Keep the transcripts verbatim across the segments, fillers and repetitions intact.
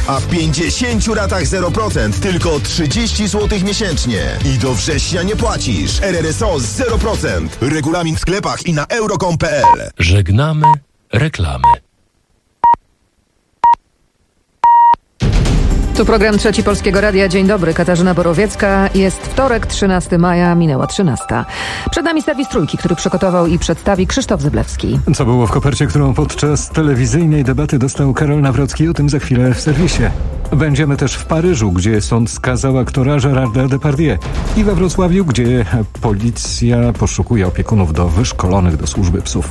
a w pięćdziesięciu ratach zero procent tylko trzydzieści złotych miesięcznie. I do września nie płacisz. R R S O zero procent. Regulamin w sklepach i na euro kropka com kropka p l. Żegnamy reklamy. Tu program Trzeci Polskiego Radia. Dzień dobry, Katarzyna Borowiecka. Jest wtorek, trzynastego maja, minęła trzynasta. Przed nami serwis Trójki, który przygotował i przedstawi Krzysztof Zyblewski. Co było w kopercie, którą podczas telewizyjnej debaty dostał Karol Nawrocki? O tym za chwilę w serwisie. Będziemy też w Paryżu, gdzie sąd skazał aktora Gérarda Depardieu, i we Wrocławiu, gdzie policja poszukuje opiekunów do wyszkolonych do służby psów.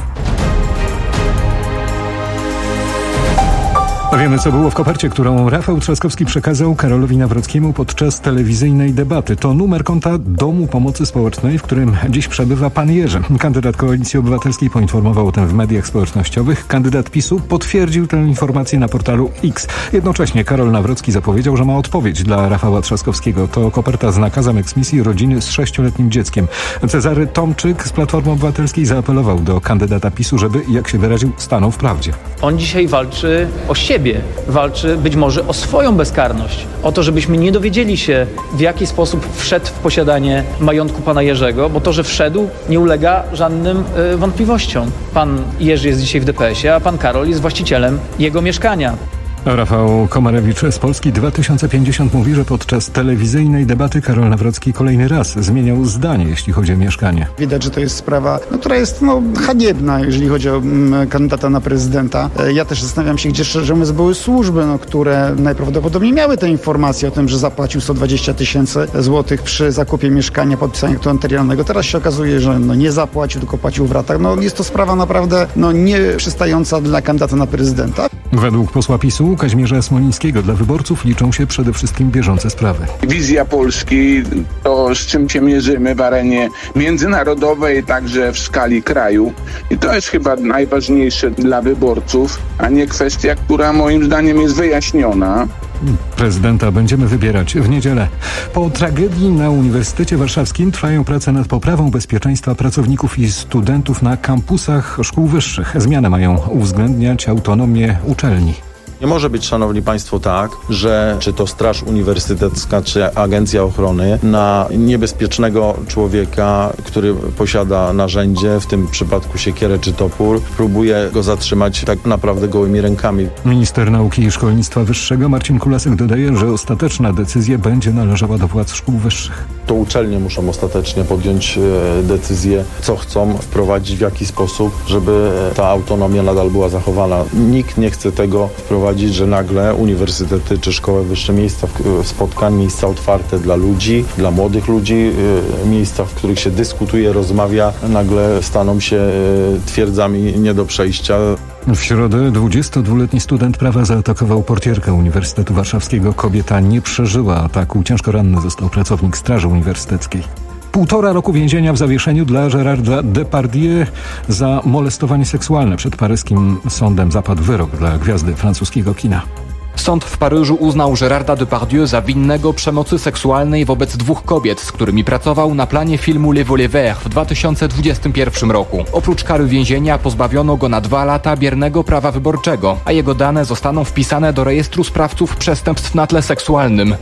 Wiemy, co było w kopercie, którą Rafał Trzaskowski przekazał Karolowi Nawrockiemu podczas telewizyjnej debaty. To numer konta Domu Pomocy Społecznej, w którym dziś przebywa pan Jerzy. Kandydat Koalicji Obywatelskiej poinformował o tym w mediach społecznościowych. Kandydat PiSu potwierdził tę informację na portalu X. Jednocześnie Karol Nawrocki zapowiedział, że ma odpowiedź dla Rafała Trzaskowskiego. To koperta z nakazem eksmisji rodziny z sześcioletnim dzieckiem. Cezary Tomczyk z Platformy Obywatelskiej zaapelował do kandydata PiSu, żeby, jak się wyraził, stanął w prawdzie. On dzisiaj walczy o siebie. Walczy być może o swoją bezkarność, o to, żebyśmy nie dowiedzieli się, w jaki sposób wszedł w posiadanie majątku pana Jerzego, bo to, że wszedł, nie ulega żadnym y, wątpliwościom. Pan Jerzy jest dzisiaj w D P S ie, a pan Karol jest właścicielem jego mieszkania. Rafał Komarewicz z Polski dwa tysiące pięćdziesiąt mówi, że podczas telewizyjnej debaty Karol Nawrocki kolejny raz zmieniał zdanie, jeśli chodzi o mieszkanie. Widać, że to jest sprawa, no, która jest no, haniebna, jeżeli chodzi o mm, kandydata na prezydenta. Ja też zastanawiam się, gdzie szczerze mówiąc były służby, no, które najprawdopodobniej miały te informacje o tym, że zapłacił sto dwadzieścia tysięcy złotych przy zakupie mieszkania, podpisaniu aktu notarialnego. Teraz się okazuje, że no, nie zapłacił, tylko płacił w ratach. No, jest to sprawa naprawdę no, nie przystająca dla kandydata na prezydenta. Według posła PiSu Kazimierza Smolińskiego dla wyborców liczą się przede wszystkim bieżące sprawy. Wizja Polski to, z czym się mierzymy w arenie międzynarodowej, także w skali kraju. I to jest chyba najważniejsze dla wyborców, a nie kwestia, która moim zdaniem jest wyjaśniona. Prezydenta będziemy wybierać w niedzielę. Po tragedii na Uniwersytecie Warszawskim trwają prace nad poprawą bezpieczeństwa pracowników i studentów na kampusach szkół wyższych. Zmiany mają uwzględniać autonomię uczelni. Nie może być, szanowni państwo, tak, że czy to Straż Uniwersytecka, czy Agencja Ochrony na niebezpiecznego człowieka, który posiada narzędzie, w tym przypadku siekierę czy topór, próbuje go zatrzymać tak naprawdę gołymi rękami. Minister Nauki i Szkolnictwa Wyższego Marcin Kulasek dodaje, że ostateczna decyzja będzie należała do władz szkół wyższych. To uczelnie muszą ostatecznie podjąć decyzję, co chcą wprowadzić, w jaki sposób, żeby ta autonomia nadal była zachowana. Nikt nie chce tego wprowadzić, że nagle uniwersytety czy szkoły wyższe, miejsca spotkań, miejsca otwarte dla ludzi, dla młodych ludzi, miejsca, w których się dyskutuje, rozmawia, nagle staną się twierdzami nie do przejścia. W środę dwudziestodwuletni student prawa zaatakował portierkę Uniwersytetu Warszawskiego. Kobieta nie przeżyła ataku. Ciężko ranny został pracownik Straży Uniwersyteckiej. Półtora roku więzienia w zawieszeniu dla Gérarda Depardieu za molestowanie seksualne. Przed paryskim sądem zapadł wyrok dla gwiazdy francuskiego kina. Sąd w Paryżu uznał Gérarda Depardieu za winnego przemocy seksualnej wobec dwóch kobiet, z którymi pracował na planie filmu Les Volets Verts w dwa tysiące dwudziestym pierwszym roku. Oprócz kary więzienia pozbawiono go na dwa lata biernego prawa wyborczego, a jego dane zostaną wpisane do rejestru sprawców przestępstw na tle seksualnym.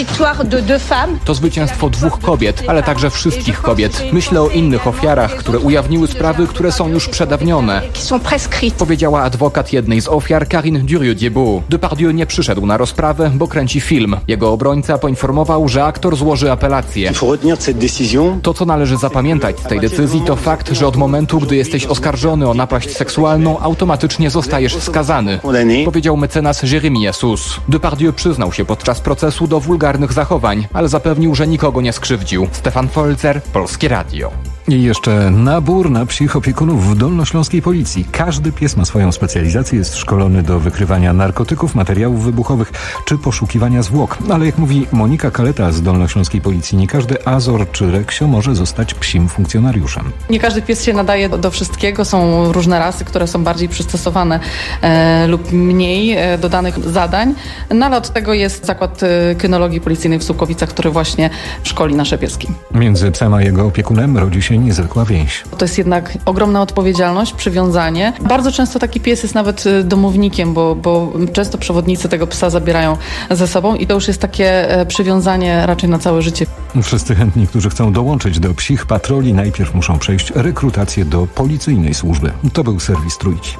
To zwycięstwo dwóch kobiet, ale także wszystkich kobiet. Myślę o innych ofiarach, które ujawniły sprawy, które są już przedawnione, powiedziała adwokat jednej z ofiar, Karine Durieux-Diebeau. Depardieu nie przyszedł na rozprawę, bo kręci film. Jego obrońca poinformował, że aktor złoży apelację. To, co należy zapamiętać z tej decyzji, to fakt, że od momentu, gdy jesteś oskarżony o napaść seksualną, automatycznie zostajesz skazany, powiedział mecenas Jérémy Jasus. Depardieu przyznał się podczas procesu do wulgarnych zachowań, ale zapewnił, że nikogo nie skrzywdził. Stefan Folzer, Polskie Radio. I jeszcze nabór na psich opiekunów w dolnośląskiej policji. Każdy pies ma swoją specjalizację, jest szkolony do wykrywania narkotyków, materiałów wybuchowych czy poszukiwania zwłok. Ale jak mówi Monika Kaleta z dolnośląskiej policji, nie każdy Azor czy Reksio może zostać psim funkcjonariuszem. Nie każdy pies się nadaje do, do wszystkiego. Są różne rasy, które są bardziej przystosowane e, lub mniej e, do danych zadań. No ale od tego jest Zakład e, Kynologii Policyjnej w Sułkowicach, który właśnie szkoli nasze pieski. Między psem a jego opiekunem rodzi się niezwykła więź. To jest jednak ogromna odpowiedzialność, przywiązanie. Bardzo często taki pies jest nawet domownikiem, bo, bo często przewodnicy tego psa zabierają ze sobą i to już jest takie przywiązanie raczej na całe życie. Wszyscy chętni, którzy chcą dołączyć do psich patroli, najpierw muszą przejść rekrutację do policyjnej służby. To był serwis Trójki.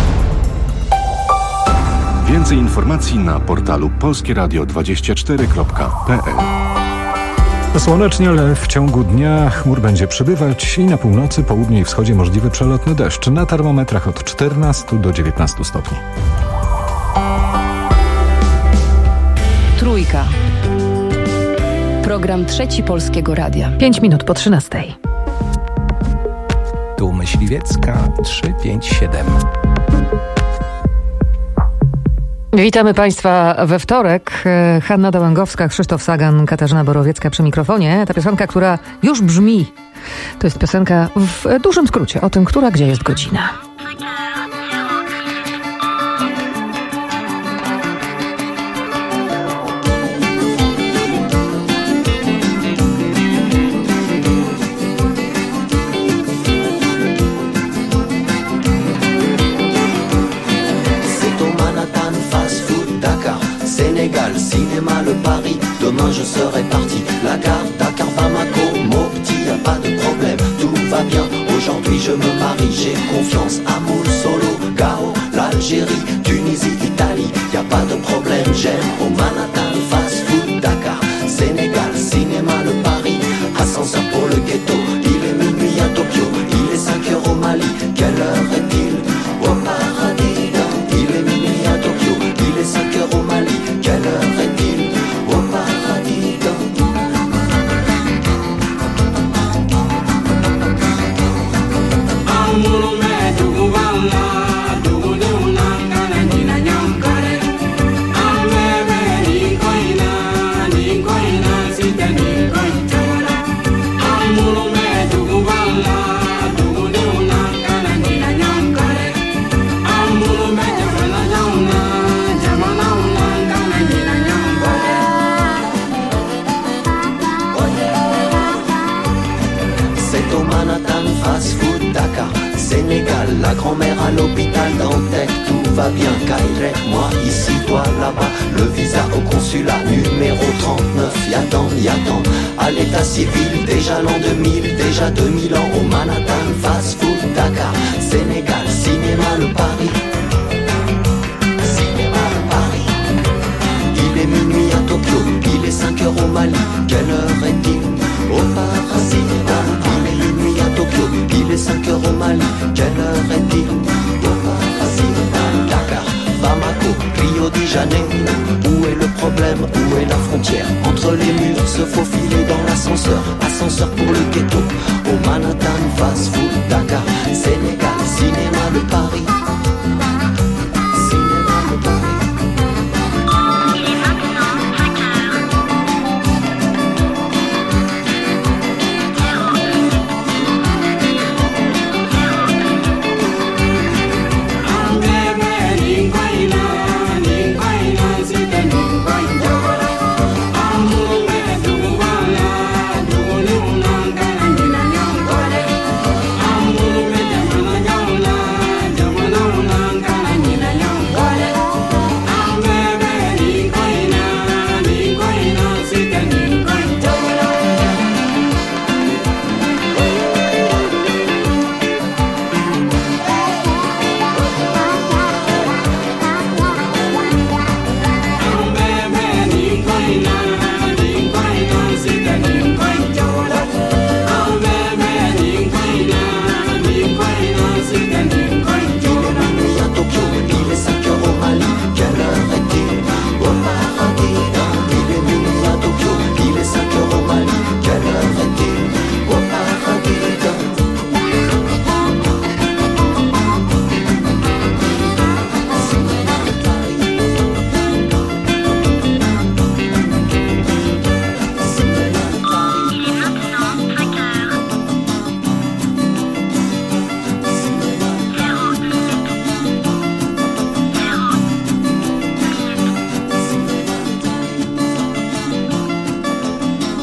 Więcej informacji na portalu polskie radio dwadzieścia cztery kropka p l. Słonecznie, ale w ciągu dnia chmur będzie przybywać i na północy, południu i wschodzie możliwy przelotny deszcz. Na termometrach od czternastu do dziewiętnastu stopni. Trójka. Program Trzeci Polskiego Radia. Pięć minut po trzynastej. Tu Myśliwiecka trzy pięć siedem. Witamy Państwa we wtorek. Hanna Dołęgowska, Krzysztof Sagan, Katarzyna Borowiecka przy mikrofonie. Ta piosenka, która już brzmi, to jest piosenka w dużym skrócie o tym, która gdzie jest godzina. Cinéma, le Paris, demain je serai parti. La gare, Dakar, Bamako, Mopti, y a pas de problème, tout va bien. Aujourd'hui je me marie, j'ai confiance. Amour, Solo, Gao, l'Algérie, Tunisie, Italie, y a pas de problème. J'aime au Manhattan, fast food, Dakar, Sénégal, cinéma, le Paris, ascenseur pour le ghetto. Il est minuit à Tokyo, il est cinq heures au Mali. Quelle heure est-il au paradis? Il est minuit à Tokyo, il est cinq heures au Mali. Quelle heure est-il au paradis? Sénégal, la grand-mère à l'hôpital Dantec, tout va bien, Caire, moi ici, toi là-bas, le visa au consulat numéro trente-neuf, y'attend, y'attend, à l'état civil, déjà l'an deux mille, déjà deux mille ans, au Manhattan, fast food, Dakar, Sénégal, cinéma, le Paris, cinéma, le Paris, il est minuit à Tokyo, il est cinq heures au Mali, quelle heure est-il au paradis? Il est minuit à Tokyo, il est cinq heures au Mali, quelle heure est-il au paradis? Dakar, Bamako, Rio de Janeiro, où est le problème, où est la frontière? Entre les murs, se faufiler dans l'ascenseur, ascenseur pour le ghetto, au Manhattan, fast food, Dakar, Sénégal, cinéma, le Paris, cinéma, le Paris.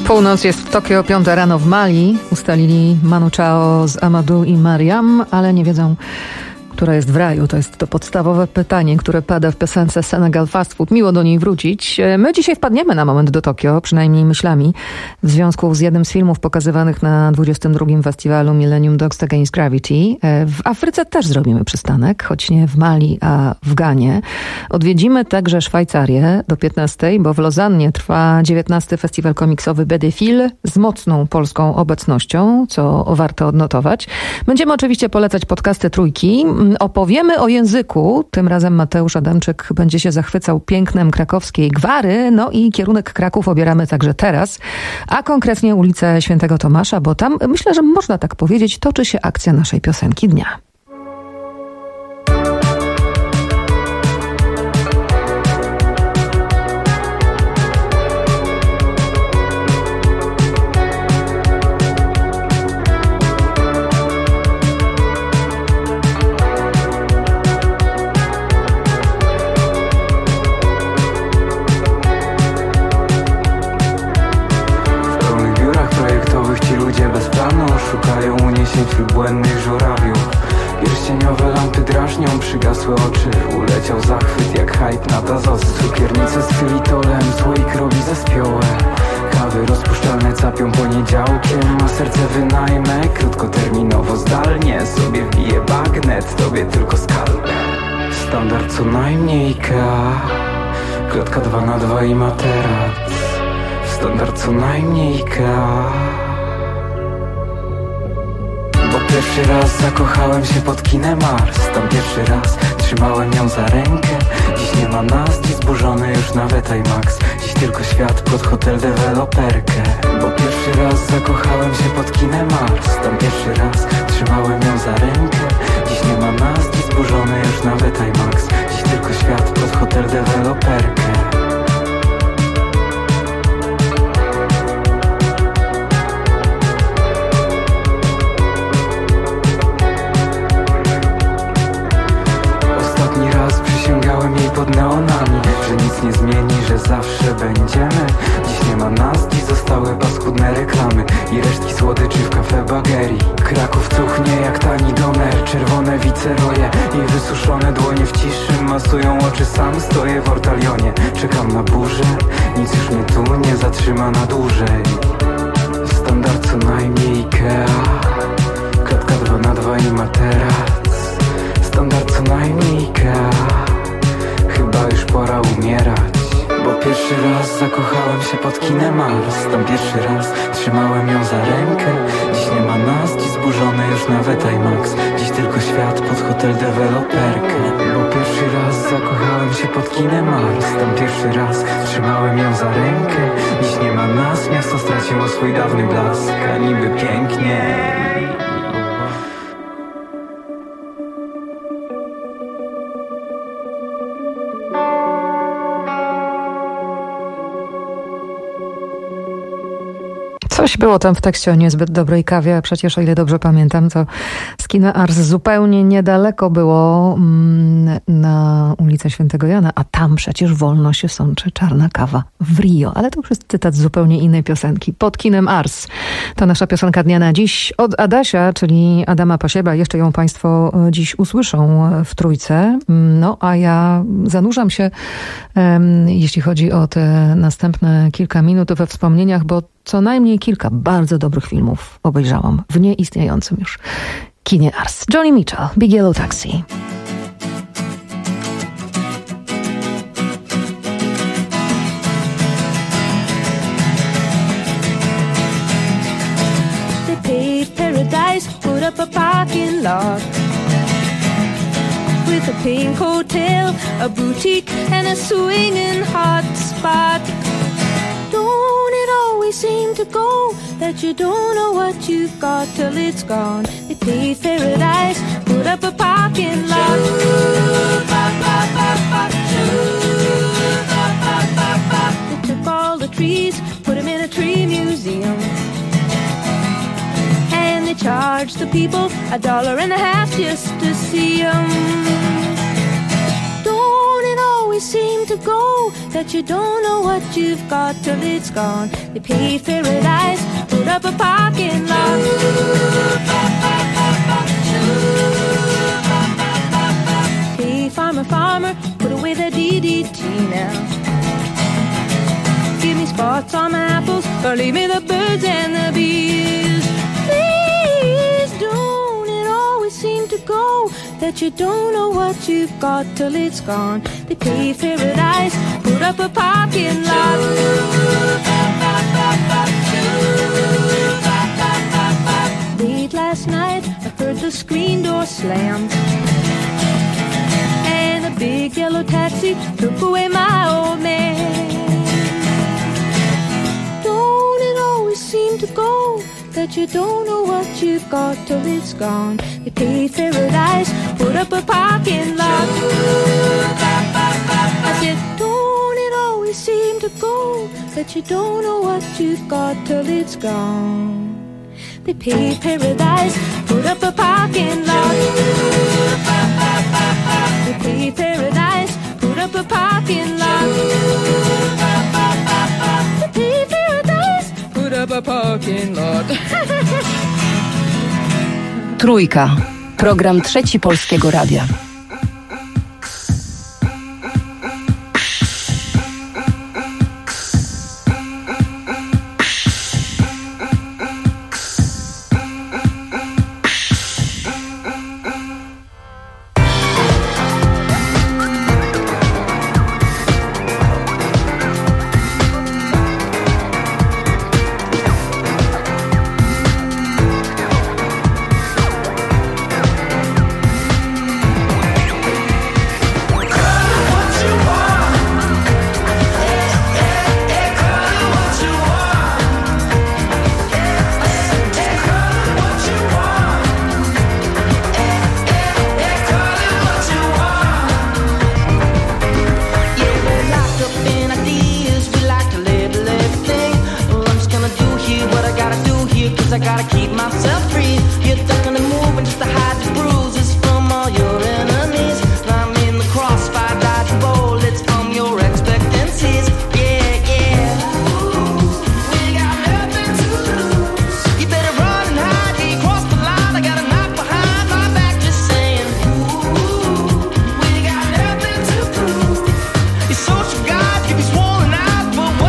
Północ jest w Tokio, piąta rano w Mali. Ustalili Manu Chao z Amadou i Mariam, ale nie wiedzą, która jest w raju. To jest to podstawowe pytanie, które pada w piosence Senegal Fast Food. Miło do niej wrócić. My dzisiaj wpadniemy na moment do Tokio, przynajmniej myślami, w związku z jednym z filmów pokazywanych na dwudziestym drugim festiwalu Millennium Dogs Against Gravity. W Afryce też zrobimy przystanek, choć nie w Mali, a w Ganie. Odwiedzimy także Szwajcarię do piętnastej, bo w Lozannie trwa dziewiętnasty festiwal komiksowy Bedefil z mocną polską obecnością, co warto odnotować. Będziemy oczywiście polecać podcasty Trójki. Opowiemy o języku. Tym razem Mateusz Adamczyk będzie się zachwycał pięknem krakowskiej Gwary. No i kierunek Kraków obieramy także teraz, a konkretnie ulicę Świętego Tomasza, bo tam, myślę, że można tak powiedzieć, toczy się akcja naszej piosenki dnia. Szukają uniesień wśród błędnych żurawiów. Pierścieniowe lampy drażnią przygasłe oczy. Uleciał zachwyt jak hype na Dazos. Cukiernice z xylitolem, słoik robi zespiołe. Kawy rozpuszczalne capią poniedziałkiem. A serce wynajmę krótkoterminowo zdalnie. Sobie wbije bagnet, tobie tylko skalpę. Standard co najmniej Ikea. Klatka dwa na dwa i materac. Standard co najmniej Ikea. Bo pierwszy raz zakochałem się pod kinem Mars. Tam pierwszy raz trzymałem ją za rękę. Dziś nie ma nas, dziś zburzony już nawet IMAX. Dziś tylko świat pod hotel deweloperkę. Bo pierwszy raz zakochałem się pod kinem Mars. Tam pierwszy raz trzymałem ją za rękę. Dziś nie ma nas, dziś zburzony już nawet IMAX. Dziś tylko świat pod hotel deweloperkę. Przysięgałem jej pod neonami, że nic nie zmieni, że zawsze będziemy. Dziś nie ma nas, dziś zostały paskudne reklamy i resztki słodyczy w kafe Bagerii. Kraków cuchnie jak tani doner, czerwone wiceroje i wysuszone dłonie w ciszy masują oczy. Sam stoję w ortalionie, czekam na burzę. Nic już mnie tu nie zatrzyma na dłużej. Standard co najmniej Ikea. Klatka dwa na dwa i materac. Standard co najmniej Ikea. Chyba już pora umierać. Bo pierwszy raz zakochałem się pod kinem Mars. Tam pierwszy raz trzymałem ją za rękę. Dziś nie ma nas, dziś zburzony już nawet IMAX. Dziś tylko świat pod hotel deweloperkę. Bo pierwszy raz zakochałem się pod kinem Mars. Tam pierwszy raz trzymałem ją za rękę. Dziś nie ma nas, miasto straciło swój dawny blask. A niby pięknie. Coś było tam w tekście o niezbyt dobrej kawie, a przecież o ile dobrze pamiętam, to z kina Ars zupełnie niedaleko było mm, na ulicę Świętego Jana, a tam przecież wolno się sączy czarna kawa w Rio. Ale to już jest cytat z zupełnie innej piosenki. Pod kinem Ars. To nasza piosenka dnia na dziś od Adasia, czyli Adama Pasieba. Jeszcze ją państwo dziś usłyszą w Trójce. No a ja zanurzam się, um, jeśli chodzi o te następne kilka minut we wspomnieniach, bo co najmniej kilka bardzo dobrych filmów obejrzałam w nieistniejącym już kinie Ars. Johnny Mitchell, Big Yellow Taxi. They paved paradise, put up a parking lot with a pink hotel, a boutique and a swinging hot spot. Don't it always seem to go that you don't know what you've got till it's gone? They paved paradise, put up a parking lot. They took all the trees, put them in a tree museum, and they charged the people a dollar and a half just to see them. Don't it always always seem to go, that you don't know what you've got till it's gone. They paved paradise, put up a parking lot. Hey, farmer, farmer, put away the D D T now. Give me spots on my apples, or leave me the birds and the bees. Please don't it always seem to go, that you don't know what you've got till it's gone. They paved paradise, put up a parking lot. Late last night, I heard the screen door slam, and a big yellow taxi took away my old man. Don't it always seem to go, that you don't know what you've got till it's gone. They paved paradise, put up a parking lot. I said, don't it always seem to go, that you don't know what you've got till it's gone. They paved paradise, put up a parking lot. They paved paradise, put up a parking lot. They paved paradise, put up a parking lot. Trójka. Program Trzeci Polskiego Radia.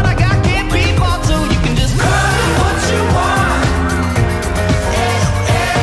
Yeah.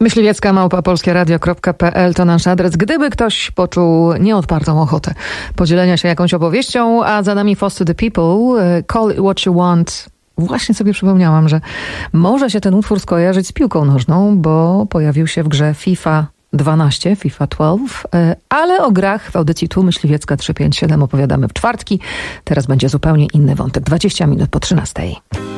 Myśliwiecka małpa polskieradio kropka pe el to nasz adres. Gdyby ktoś poczuł nieodpartą ochotę podzielenia się jakąś opowieścią, a za nami Foster the People, Call It What You Want. Właśnie sobie przypomniałam, że może się ten utwór skojarzyć z piłką nożną, bo pojawił się w grze FIFA dwanaście, FIFA dwanaście, ale o grach w audycji Tu Myśliwiecka trzysta pięćdziesiąt siedem opowiadamy w czwartki. Teraz będzie zupełnie inny wątek. dwadzieścia minut po trzynastej.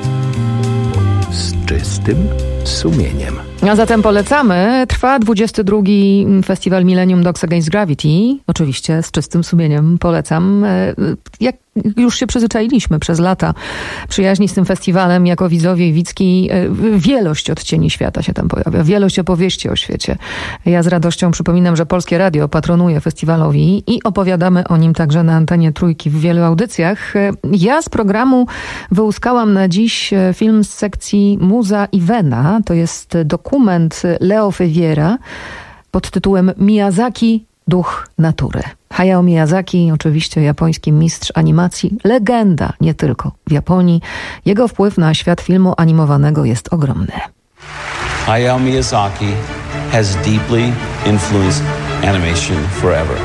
Z czystym sumieniem. A zatem polecamy. Trwa dwudziesty drugi Festiwal Millennium Dogs Against Gravity. Oczywiście z czystym sumieniem polecam. Jak już się przyzwyczailiśmy przez lata przyjaźni z tym festiwalem jako widzowie i widzki, wielość odcieni świata się tam pojawia. Wielość opowieści o świecie. Ja z radością przypominam, że Polskie Radio patronuje festiwalowi i opowiadamy o nim także na antenie Trójki w wielu audycjach. Ja z programu wyłuskałam na dziś film z sekcji Muza i Vena. To jest dokument Leo Feviera pod tytułem Miyazaki – Duch natury. Hayao Miyazaki, oczywiście japoński mistrz animacji, legenda nie tylko w Japonii. Jego wpływ na świat filmu animowanego jest ogromny. Hayao Miyazaki has deeply influenced animation forever.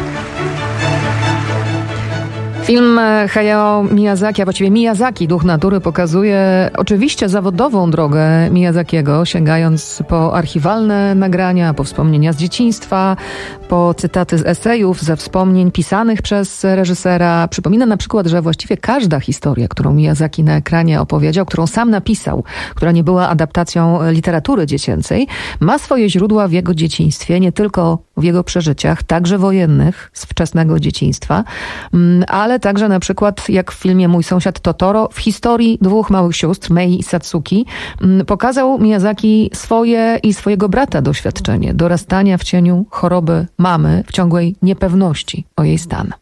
Film Hayao Miyazaki, a właściwie Miyazaki, Duch natury, pokazuje oczywiście zawodową drogę Miyazakiego, sięgając po archiwalne nagrania, po wspomnienia z dzieciństwa, po cytaty z esejów, ze wspomnień pisanych przez reżysera. Przypomina na przykład, że właściwie każda historia, którą Miyazaki na ekranie opowiedział, którą sam napisał, która nie była adaptacją literatury dziecięcej, ma swoje źródła w jego dzieciństwie, nie tylko w jego przeżyciach, także wojennych, z wczesnego dzieciństwa, ale także na przykład, jak w filmie Mój sąsiad Totoro, w historii dwóch małych sióstr, Mei i Satsuki, pokazał Miyazaki swoje i swojego brata doświadczenie dorastania w cieniu choroby mamy, w ciągłej niepewności o jej stan.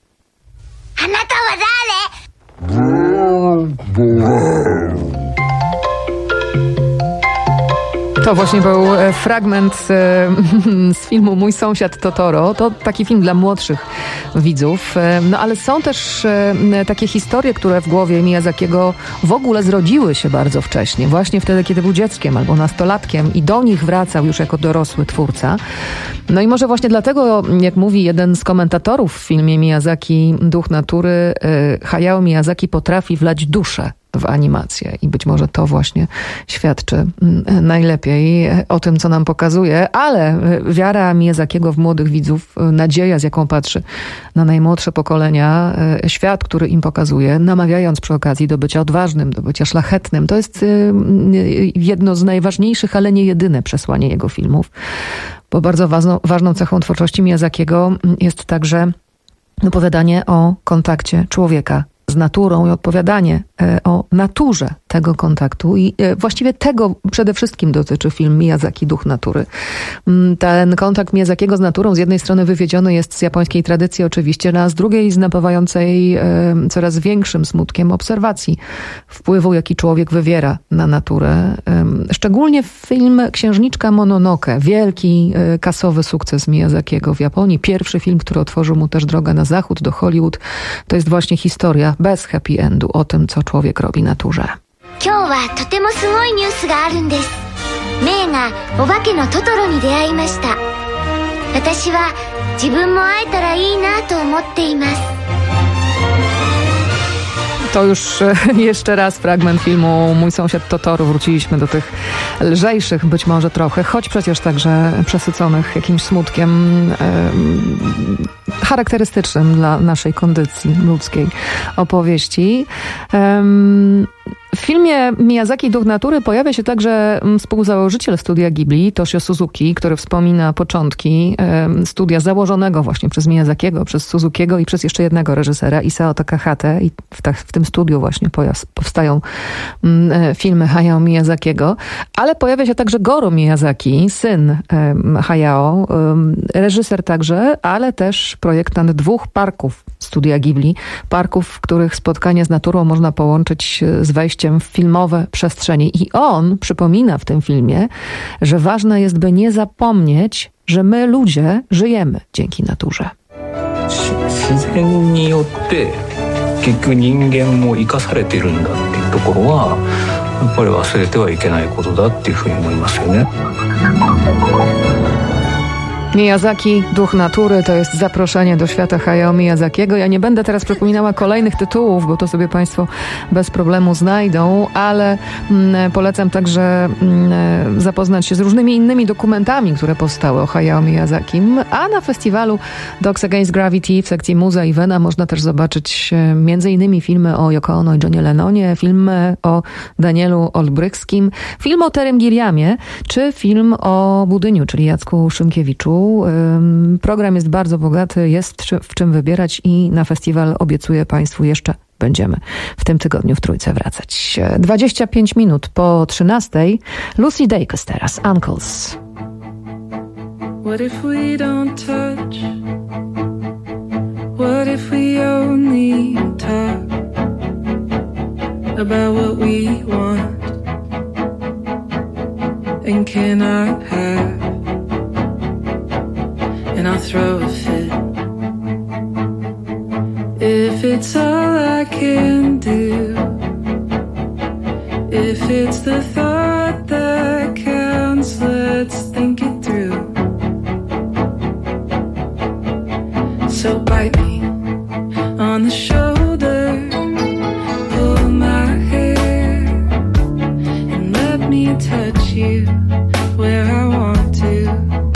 To właśnie był fragment z filmu Mój sąsiad Totoro. To taki film dla młodszych widzów. No ale są też takie historie, które w głowie Miyazakiego w ogóle zrodziły się bardzo wcześnie. Właśnie wtedy, kiedy był dzieckiem albo nastolatkiem i do nich wracał już jako dorosły twórca. No i może właśnie dlatego, jak mówi jeden z komentatorów w filmie Miyazaki Duch natury, Hayao Miyazaki potrafi wlać duszę w animację i być może to właśnie świadczy najlepiej o tym, co nam pokazuje, ale wiara Miyazakiego w młodych widzów, nadzieja, z jaką patrzy na najmłodsze pokolenia, świat, który im pokazuje, namawiając przy okazji do bycia odważnym, do bycia szlachetnym, to jest jedno z najważniejszych, ale nie jedyne przesłanie jego filmów, bo bardzo ważną, ważną cechą twórczości Miyazakiego jest także opowiadanie o kontakcie człowieka z naturą i odpowiadanie o naturze tego kontaktu i właściwie tego przede wszystkim dotyczy film Miyazaki Duch natury. Ten kontakt Miyazakiego z naturą z jednej strony wywiedziony jest z japońskiej tradycji oczywiście, a z drugiej z napawającej coraz większym smutkiem obserwacji wpływu, jaki człowiek wywiera na naturę. Szczególnie film Księżniczka Mononoke, wielki kasowy sukces Miyazakiego w Japonii. Pierwszy film, który otworzył mu też drogę na zachód, do Hollywood. To jest właśnie historia bez happy endu o tym, co człowiek robi naturze. 今日はとてもすごいニュースがあるんです。メイがお化けのトトロに出会いました。私は自分も会えたらいいなと思っています。 To już jeszcze raz fragment filmu Mój sąsiad Totoro. Wróciliśmy do tych lżejszych być może trochę, choć przecież także przesyconych jakimś smutkiem e, charakterystycznym dla naszej kondycji ludzkiej opowieści. E, W filmie Miyazaki Duch natury pojawia się także współzałożyciel studia Ghibli, Toshio Suzuki, który wspomina początki studia założonego właśnie przez Miyazakiego, przez Suzukiego i przez jeszcze jednego reżysera, Isao Takahate. I w, ta, w tym studiu właśnie powstają filmy Hayao Miyazakiego. Ale pojawia się także Goro Miyazaki, syn Hayao, reżyser także, ale też projektant dwóch parków studia Ghibli. Parków, w których spotkanie z naturą można połączyć z wejściem w filmowe przestrzenie. I on przypomina w tym filmie, że ważne jest, by nie zapomnieć, że my ludzie żyjemy dzięki naturze. 自然によって結局人間も生かされているんだっていうところはっぱり忘れてはいけないことだっていうふうに思いますよね。 Miyazaki, duch natury, to jest zaproszenie do świata Hayao Miyazakiego. Ja nie będę teraz przypominała kolejnych tytułów, bo to sobie Państwo bez problemu znajdą, ale mm, polecam także mm, zapoznać się z różnymi innymi dokumentami, które powstały o Hayao Miyazakim, a na festiwalu Dogs Against Gravity w sekcji Muza i Vena można też zobaczyć e, między innymi filmy o Yoko Ono i Johnie Lennonie, film o Danielu Olbrychskim, film o Terym Gilliamie, czy film o Budyniu, czyli Jacku Szymkiewiczu. Program jest bardzo bogaty, jest w czym wybierać i na festiwal obiecuję Państwu jeszcze będziemy w tym tygodniu w Trójce wracać. dwadzieścia pięć minut po trzynastej. Lucy Dacus teraz, Uncles. What if we don't touch? What if we only talk about what we want and cannot have? And I'll throw a fit if it's all I can do, if it's the thought that counts. Let's think it through. So bite me on the shoulder, pull my hair, and let me touch you where I want to.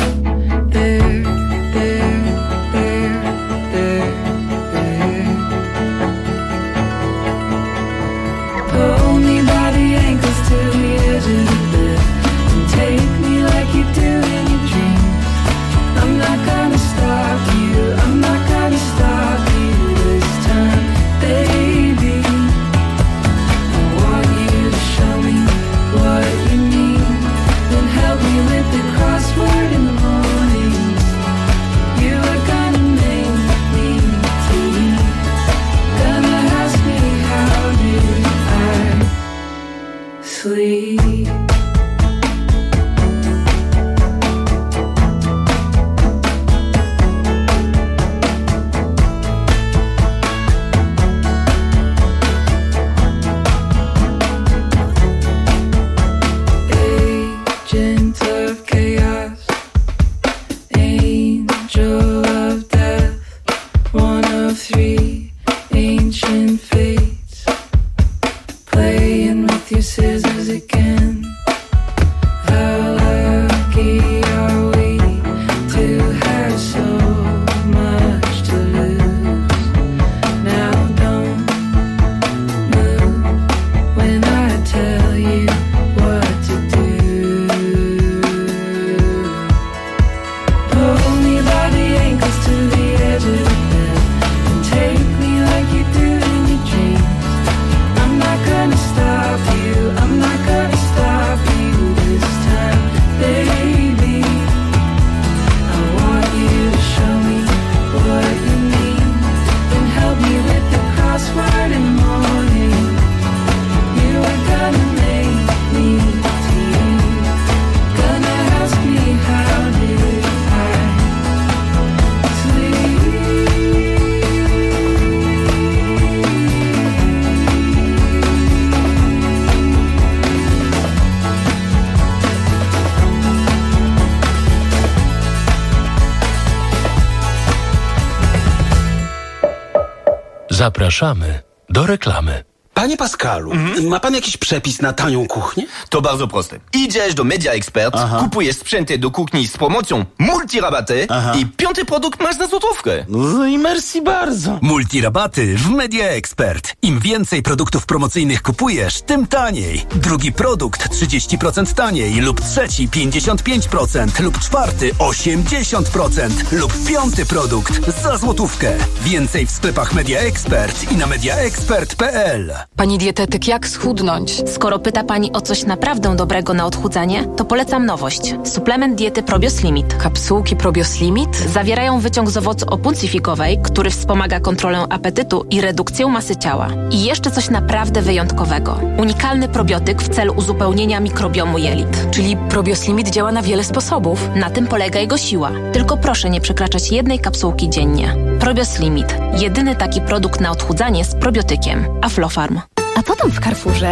Zapraszamy do reklamy. Panie Pascalu, mhm. ma pan jakiś przepis na tanią kuchnię? To bardzo proste. Idziesz do Media Expert, Aha. kupujesz sprzęty do kuchni z promocją multirabaty Aha. i piąty produkt masz za złotówkę. No i merci bardzo. Multirabaty w Media Expert. Im więcej produktów promocyjnych kupujesz, tym taniej. Drugi produkt trzydzieści procent taniej lub trzeci pięćdziesiąt pięć procent lub czwarty osiemdziesiąt procent lub piąty produkt za złotówkę. Więcej w sklepach Media Expert i na mediaexpert kropka p l. Pani dietetyk, jak schudnąć? Skoro pyta Pani o coś naprawdę dobrego na odchudzanie, to polecam nowość. Suplement diety Probios Limit. Kapsułki Probios Limit? Zawierają wyciąg z owocu opuncifikowej, który wspomaga kontrolę apetytu i redukcję masy ciała. I jeszcze coś naprawdę wyjątkowego. Unikalny probiotyk w celu uzupełnienia mikrobiomu jelit. Czyli Probios Limit działa na wiele sposobów. Na tym polega jego siła. Tylko proszę nie przekraczać jednej kapsułki dziennie. Probios Limit. Jedyny taki produkt na odchudzanie z probiotykiem. Aflofarm. A co tam w Carrefourze?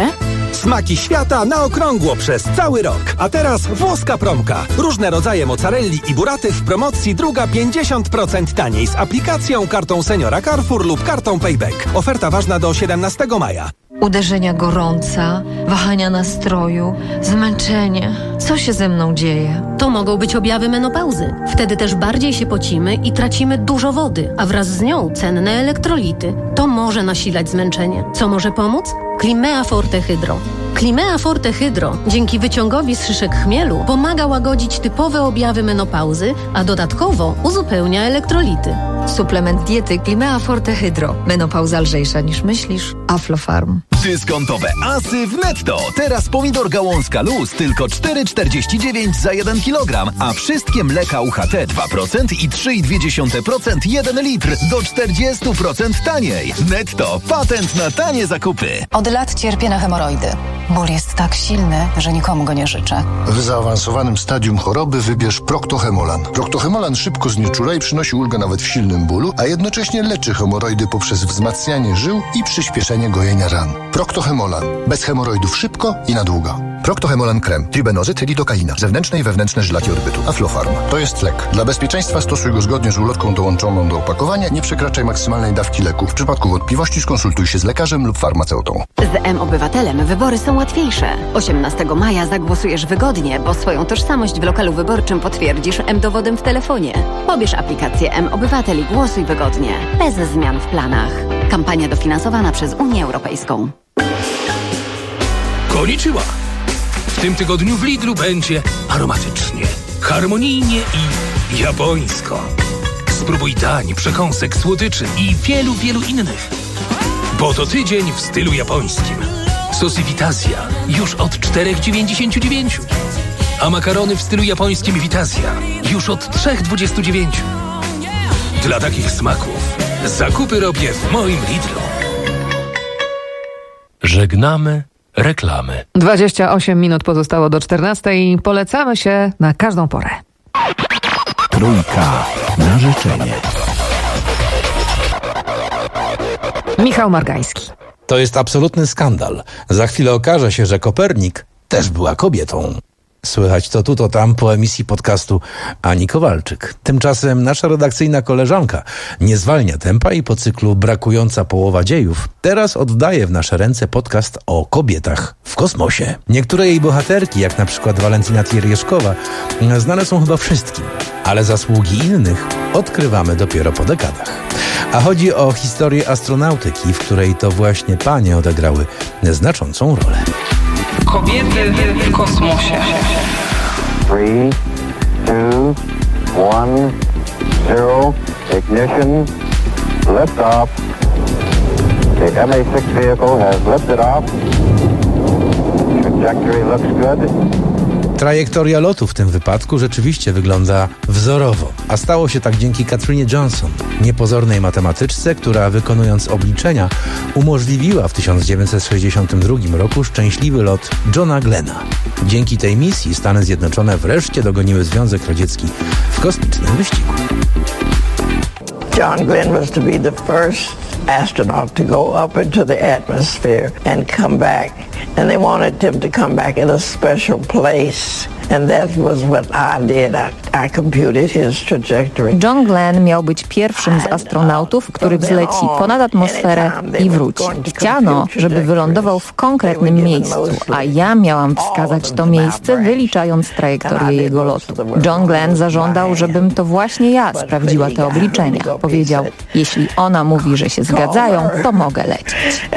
Smaki świata na okrągło przez cały rok. A teraz włoska promka. Różne rodzaje mozzarelli i buraty w promocji druga pięćdziesiąt procent taniej z aplikacją, kartą Seniora Carrefour lub kartą Payback. Oferta ważna do siedemnastego maja. Uderzenia gorąca, wahania nastroju, zmęczenie. Co się ze mną dzieje? To mogą być objawy menopauzy. Wtedy też bardziej się pocimy i tracimy dużo wody, a wraz z nią cenne elektrolity. To może nasilać zmęczenie. Co może pomóc? Climea Forte Hydro. Climea Forte Hydro dzięki wyciągowi z szyszek chmielu pomaga łagodzić typowe objawy menopauzy, a dodatkowo uzupełnia elektrolity. Suplement diety Climea Forte Hydro. Menopauza lżejsza niż myślisz. Aflofarm. Dyskontowe asy w Netto. Teraz pomidor gałązka luz tylko cztery czterdzieści dziewięć za jeden kilogram, a wszystkie mleka U H T dwa procent i trzy i dwie dziesiąte procent jeden litr do czterdzieści procent taniej. Netto. Patent na tanie zakupy. Od lat cierpię na hemoroidy. Ból jest tak silny, że nikomu go nie życzę. W zaawansowanym stadium choroby wybierz Proctohemolan. Proctohemolan szybko znieczula i przynosi ulgę nawet w silnym bólu, a jednocześnie leczy hemoroidy poprzez wzmacnianie żył i przyspieszenie gojenia ran. Proctohemolan. Bez hemoroidów szybko i na długo. Proctohemolan krem. Tribenozyt, lidokaina. Zewnętrzne i wewnętrzne żylaki orbytu. Aflofarm. To jest lek. Dla bezpieczeństwa stosuj go zgodnie z ulotką dołączoną do opakowania. Nie przekraczaj maksymalnej dawki leku. W przypadku wątpliwości skonsultuj się z lekarzem lub farmaceutą. Z M-Obywatelem wybory są łatwiejsze. osiemnastego maja zagłosujesz wygodnie, bo swoją tożsamość w lokalu wyborczym potwierdzisz M-dowodem w telefonie. Pobierz aplikację M-Obywatel i głosuj wygodnie. Bez zmian w planach. Kampania dofinansowana przez Unię Europejską. Konnichiwa! W tym tygodniu w Lidlu będzie aromatycznie, harmonijnie i japońsko. Spróbuj dań, przekąsek, słodyczy i wielu, wielu innych. Bo to tydzień w stylu japońskim. Sosy Vitazja już od cztery dziewięćdziesiąt dziewięć. A makarony w stylu japońskim Vitazja już od trzy dwadzieścia dziewięć. Dla takich smaków zakupy robię w moim Lidlu. Żegnamy reklamy. dwadzieścia osiem minut pozostało do czternastej. Polecamy się na każdą porę. Trójka na życzenie. Michał Margański. To jest absolutny skandal. Za chwilę okaże się, że Kopernik też była kobietą. Słychać to tu, to tam po emisji podcastu Ani Kowalczyk. Tymczasem nasza redakcyjna koleżanka nie zwalnia tempa i po cyklu Brakująca połowa dziejów teraz oddaje w nasze ręce podcast o kobietach w kosmosie. Niektóre jej bohaterki, jak na przykład Walentyna Tierjeszkowa, znane są chyba wszystkim, ale zasługi innych odkrywamy dopiero po dekadach. A chodzi o historię astronautyki, w której to właśnie panie odegrały znaczącą rolę. Kobiety w kosmosie. three, two, one, zero, ignition, lift off. The M A six vehicle has lifted off. Trajectory looks good. Trajektoria lotu w tym wypadku rzeczywiście wygląda wzorowo, a stało się tak dzięki Kathrynie Johnson, niepozornej matematyczce, która wykonując obliczenia umożliwiła w tysiąc dziewięćset sześćdziesiątym drugim roku szczęśliwy lot Johna Glena. Dzięki tej misji Stany Zjednoczone wreszcie dogoniły Związek Radziecki w kosmicznym wyścigu. John Glenn was to be the first astronaut to go up into the atmosphere and come back. And they wanted him to come back in a special place. And that was what I did. I, I computed his trajectory. John Glenn miał być pierwszym z astronautów, który wzleci ponad atmosferę i wróci. Chciano, żeby wylądował w konkretnym miejscu, a ja miałam wskazać to miejsce, wyliczając trajektorię jego lotu. John Glenn zażądał, żebym to właśnie ja sprawdziła te obliczenia. Powiedział, jeśli ona mówi, że się zgadzają, to mogę lecieć.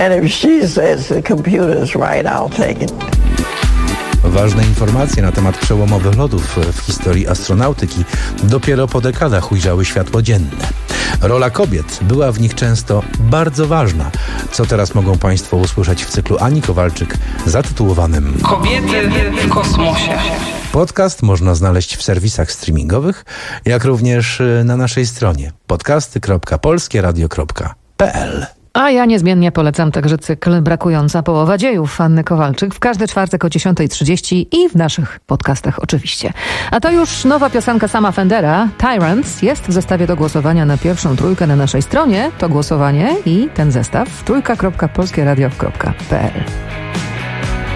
Ważne informacje na temat przełomowych lotów w historii astronautyki dopiero po dekadach ujrzały światło dzienne. Rola kobiet była w nich często bardzo ważna, co teraz mogą Państwo usłyszeć w cyklu Ani Kowalczyk zatytułowanym Kobiety w kosmosie. Podcast można znaleźć w serwisach streamingowych, jak również na naszej stronie podcasty kropka polskie radio kropka p l. A ja niezmiennie polecam także cykl Brakująca połowa dziejów Anny Kowalczyk w każdy czwartek o dziesiątej trzydzieści i w naszych podcastach oczywiście. A to już nowa piosenka Sama Fendera, Tyrants, jest w zestawie do głosowania na pierwszą trójkę na naszej stronie. To głosowanie i ten zestaw trójka kropka polskie radio kropka p l.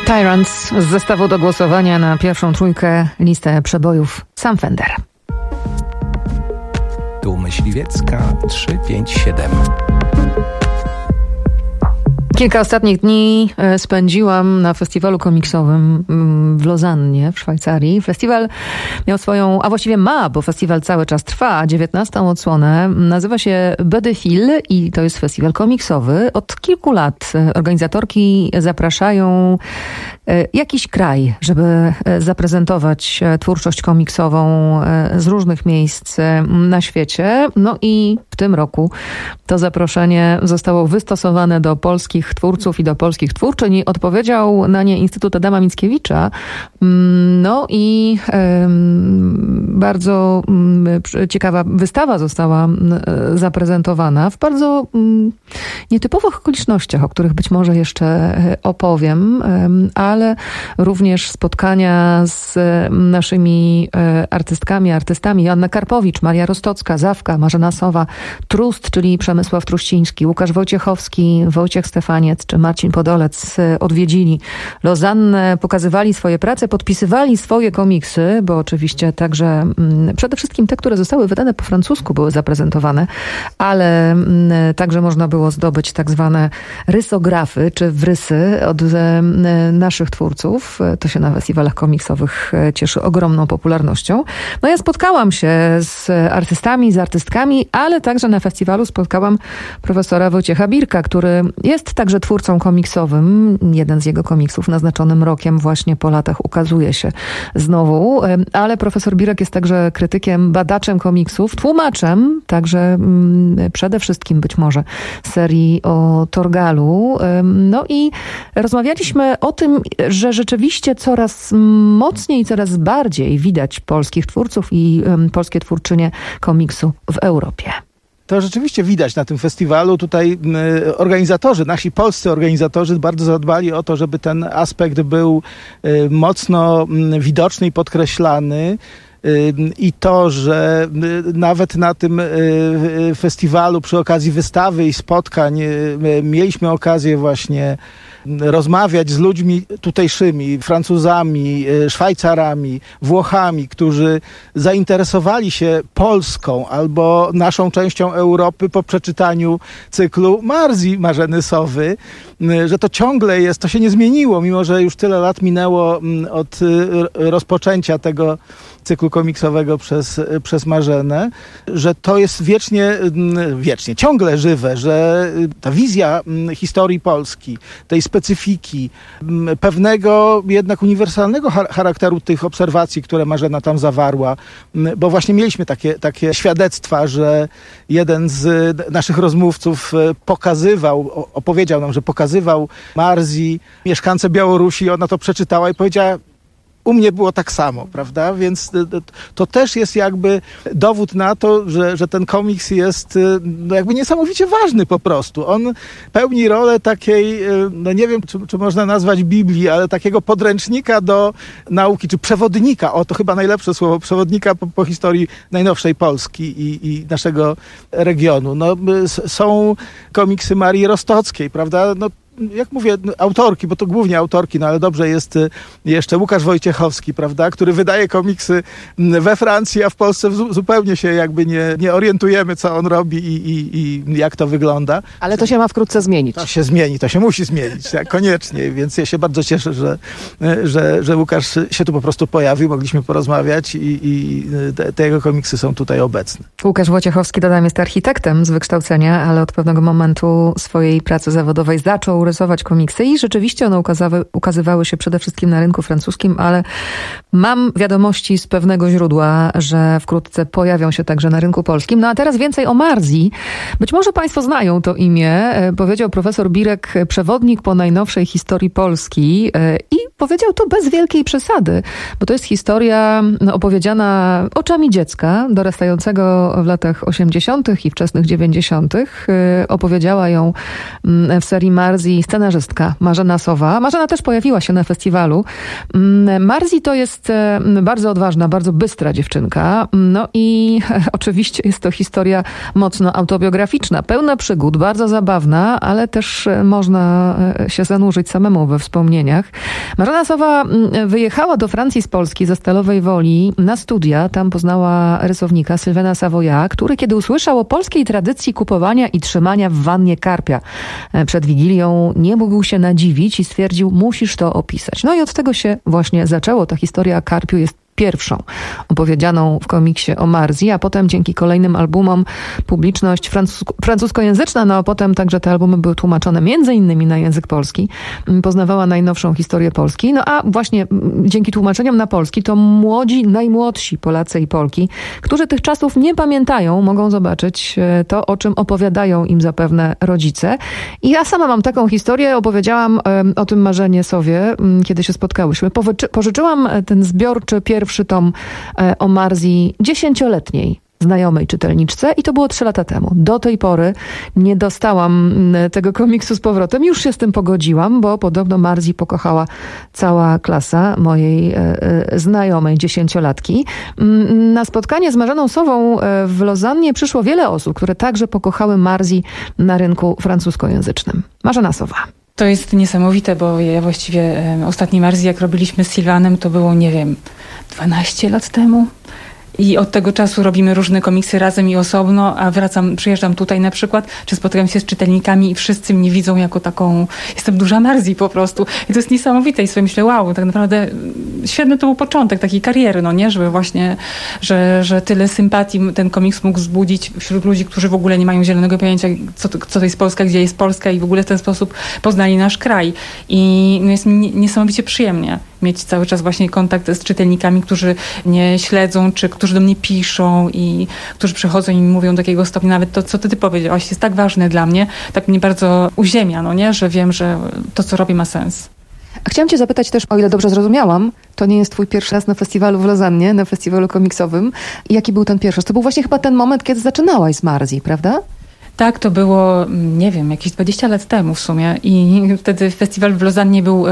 Tyrants z zestawu do głosowania na pierwszą trójkę listę przebojów Sam Fender. Tu Myśliwiecka trzysta pięćdziesiąt siedem. Kilka ostatnich dni spędziłam na festiwalu komiksowym w Lozannie w Szwajcarii. Festiwal miał swoją, a właściwie ma, bo festiwal cały czas trwa, dziewiętnastą odsłonę. Nazywa się Bedefil i to jest festiwal komiksowy. Od kilku lat organizatorki zapraszają jakiś kraj, żeby zaprezentować twórczość komiksową z różnych miejsc na świecie. No i w tym roku to zaproszenie zostało wystosowane do polskich twórców i do polskich twórczyń. Odpowiedział na nie Instytut Adama Mickiewicza. No i bardzo ciekawa wystawa została zaprezentowana w bardzo nietypowych okolicznościach, o których być może jeszcze opowiem, ale również spotkania z naszymi artystkami, artystami. Joanna Karpowicz, Maria Rostocka, Zawka, Marzena Sowa, Trust, czyli Przemysław Truściński, Łukasz Wojciechowski, Wojciech Stefaniec czy Marcin Podolec odwiedzili Lozannę, pokazywali swoje prace, podpisywali swoje komiksy, bo oczywiście także przede wszystkim te, które zostały wydane po francusku, były zaprezentowane, ale także można było zdobyć tak zwane rysografy czy wrysy od naszych twórców. To się na festiwalach komiksowych cieszy ogromną popularnością. No ja spotkałam się z artystami, z artystkami, ale także na festiwalu spotkałam profesora Wojciecha Birka, który jest także twórcą komiksowym. Jeden z jego komiksów naznaczonym rokiem właśnie po latach ukazuje się znowu, ale profesor Birek jest także krytykiem, badaczem komiksów, tłumaczem, także przede wszystkim być może serii o Torgalu. No i rozmawialiśmy o tym, że rzeczywiście coraz mocniej, coraz bardziej widać polskich twórców i polskie twórczynie komiksu w Europie. To rzeczywiście widać na tym festiwalu. Tutaj organizatorzy, nasi polscy organizatorzy bardzo zadbali o to, żeby ten aspekt był mocno widoczny i podkreślany. I to, że nawet na tym festiwalu przy okazji wystawy i spotkań mieliśmy okazję właśnie rozmawiać z ludźmi tutejszymi, Francuzami, Szwajcarami, Włochami, którzy zainteresowali się Polską albo naszą częścią Europy po przeczytaniu cyklu Marzi Marzeny Sowy, że to ciągle jest, to się nie zmieniło, mimo że już tyle lat minęło od rozpoczęcia tego cyklu komiksowego przez, przez Marzenę, że to jest wiecznie, wiecznie, ciągle żywe, że ta wizja historii Polski, tej specyfiki, pewnego jednak uniwersalnego charakteru tych obserwacji, które Marzena tam zawarła, bo właśnie mieliśmy takie, takie świadectwa, że jeden z naszych rozmówców pokazywał, opowiedział nam, że pokazywał Marzi mieszkance Białorusi, ona to przeczytała i powiedziała: u mnie było tak samo, prawda? Więc to też jest jakby dowód na to, że, że ten komiks jest no jakby niesamowicie ważny po prostu. On pełni rolę takiej, no nie wiem, czy, czy można nazwać Biblii, ale takiego podręcznika do nauki, czy przewodnika, o to chyba najlepsze słowo, przewodnika po, po historii najnowszej Polski i, i naszego regionu. No, są komiksy Marii Rostockiej, prawda? No, jak mówię, autorki, bo to głównie autorki, no ale dobrze jest jeszcze Łukasz Wojciechowski, prawda, który wydaje komiksy we Francji, a w Polsce zupełnie się jakby nie, nie orientujemy, co on robi i, i, i jak to wygląda. Ale to się ma wkrótce zmienić. To się zmieni, to się musi zmienić, tak, koniecznie, więc ja się bardzo cieszę, że, że, że Łukasz się tu po prostu pojawił, mogliśmy porozmawiać i, i te, te jego komiksy są tutaj obecne. Łukasz Wojciechowski, dodam, jest architektem z wykształcenia, ale od pewnego momentu swojej pracy zawodowej zaczął rysować komiksy i rzeczywiście one ukazały, ukazywały się przede wszystkim na rynku francuskim, ale mam wiadomości z pewnego źródła, że wkrótce pojawią się także na rynku polskim. No a teraz więcej o Marzi. Być może Państwo znają to imię. Powiedział profesor Birek, przewodnik po najnowszej historii Polski i powiedział to bez wielkiej przesady, bo to jest historia opowiedziana oczami dziecka dorastającego w latach osiemdziesiątych i wczesnych dziewięćdziesiątych. Opowiedziała ją w serii Marzi mówi scenarzystka Marzena Sowa. Marzena też pojawiła się na festiwalu. Marzi to jest bardzo odważna, bardzo bystra dziewczynka. No i oczywiście jest to historia mocno autobiograficzna, pełna przygód, bardzo zabawna, ale też można się zanurzyć samemu we wspomnieniach. Marzena Sowa wyjechała do Francji z Polski, ze Stalowej Woli, na studia. Tam poznała rysownika Sylwena Savoya, który kiedy usłyszał o polskiej tradycji kupowania i trzymania w wannie karpia przed Wigilią, nie mógł się nadziwić i stwierdził, musisz to opisać. No i od tego się właśnie zaczęło. Ta historia karpiu jest pierwszą opowiedzianą w komiksie o Marzi, a potem dzięki kolejnym albumom publiczność francus- francuskojęzyczna, no a potem także te albumy były tłumaczone między innymi na język polski, poznawała najnowszą historię Polski. No a właśnie dzięki tłumaczeniom na polski to młodzi, najmłodsi Polacy i Polki, którzy tych czasów nie pamiętają, mogą zobaczyć to, o czym opowiadają im zapewne rodzice. I ja sama mam taką historię, opowiedziałam o tym Marzenie Sowie, kiedy się spotkałyśmy. Powyczy- pożyczyłam ten zbiorczy pierwszy Pierwszy tom o Marzi dziesięcioletniej znajomej czytelniczce i to było trzy lata temu. Do tej pory nie dostałam tego komiksu z powrotem. Już się z tym pogodziłam, bo podobno Marzi pokochała cała klasa mojej e, e, znajomej dziesięciolatki. Na spotkanie z Marzeną Sową w Lozannie przyszło wiele osób, które także pokochały Marzi na rynku francuskojęzycznym. Marzena Sowa. To jest niesamowite, bo ja właściwie e, ostatni Marzi, jak robiliśmy z Sylwanem, to było, nie wiem, dwanaście lat temu. I od tego czasu robimy różne komiksy razem i osobno, a wracam, przyjeżdżam tutaj na przykład, czy spotykam się z czytelnikami i wszyscy mnie widzą jako taką, jestem duża Marzi po prostu. I to jest niesamowite i sobie myślę, wow, tak naprawdę świetny to był początek takiej kariery, no nie, żeby właśnie, że, że tyle sympatii ten komiks mógł wzbudzić wśród ludzi, którzy w ogóle nie mają zielonego pojęcia, co to, co to jest Polska, gdzie jest Polska i w ogóle w ten sposób poznali nasz kraj. I no, jest mi niesamowicie przyjemnie mieć cały czas właśnie kontakt z czytelnikami, którzy mnie śledzą, czy którzy do mnie piszą i którzy przychodzą i mi mówią do takiego stopnia, nawet to, co ty, ty powiedziałaś, jest tak ważne dla mnie, tak mnie bardzo uziemia, no nie, że wiem, że to, co robię, ma sens. A chciałam cię zapytać też, o ile dobrze zrozumiałam, to nie jest twój pierwszy raz na festiwalu w Lozannie, na festiwalu komiksowym. I jaki był ten pierwszy raz? To był właśnie chyba ten moment, kiedy zaczynałaś z Marzi, prawda? Tak, to było, nie wiem, jakieś dwadzieścia lat temu w sumie i wtedy festiwal w Lozannie był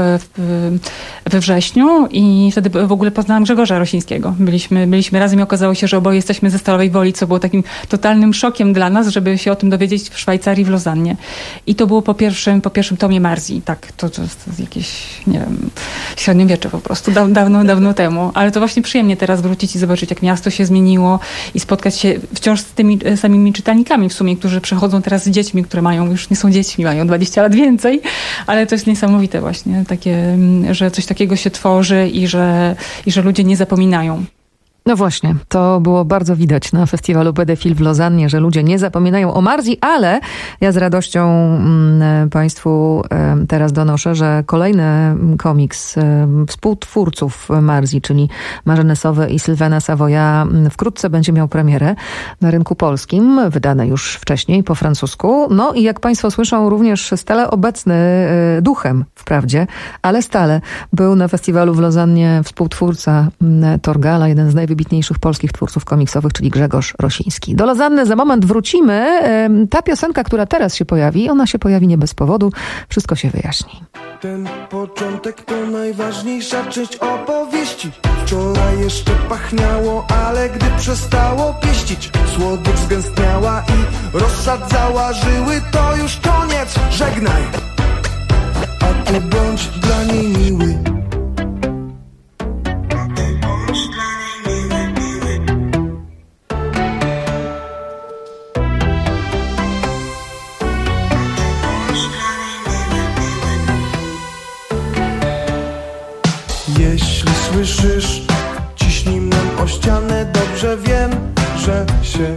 we wrześniu i wtedy w ogóle poznałam Grzegorza Rosińskiego. Byliśmy, byliśmy razem i okazało się, że oboje jesteśmy ze Stalowej Woli, co było takim totalnym szokiem dla nas, żeby się o tym dowiedzieć w Szwajcarii, w Lozannie. I to było po pierwszym, po pierwszym tomie Marzi. Tak, to, to jest jakieś, nie wiem, średniowiecze po prostu, da, dawno, dawno temu. Ale to właśnie przyjemnie teraz wrócić i zobaczyć, jak miasto się zmieniło i spotkać się wciąż z tymi samymi czytelnikami w sumie, którzy przychodzą teraz z dziećmi, które mają, już nie są dziećmi, mają dwadzieścia lat więcej, ale to jest niesamowite właśnie, takie, że coś takiego się tworzy i że, i że ludzie nie zapominają. No właśnie, to było bardzo widać na festiwalu Pedefil w Lozannie, że ludzie nie zapominają o Marzi, ale ja z radością mm, Państwu y, teraz donoszę, że kolejny komiks y, współtwórców Marzi, czyli Marzeny Sowy i Sylwena Savoya, wkrótce będzie miał premierę na rynku polskim, wydane już wcześniej po francusku. No i jak Państwo słyszą, również stale obecny y, duchem wprawdzie, ale stale był na festiwalu w Lozannie współtwórca y, Torgala, jeden z najwybitniejszych wybitniejszych polskich twórców komiksowych, czyli Grzegorz Rosiński. Do Lozanny za moment wrócimy. Ta piosenka, która teraz się pojawi, ona się pojawi nie bez powodu. Wszystko się wyjaśni. Ten początek to najważniejsza część opowieści. Wczoraj jeszcze pachniało, ale gdy przestało pieścić, słodycz zgęstniała i rozsadzała żyły, to już koniec, żegnaj. A ty bądź dla niej miły. Jeśli słyszysz, ciśnij mną o ścianę. Dobrze wiem, że się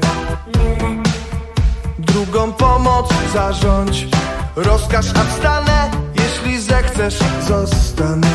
drugą pomoc zarządź. Rozkaż, a wstanę. Jeśli zechcesz, zostanę.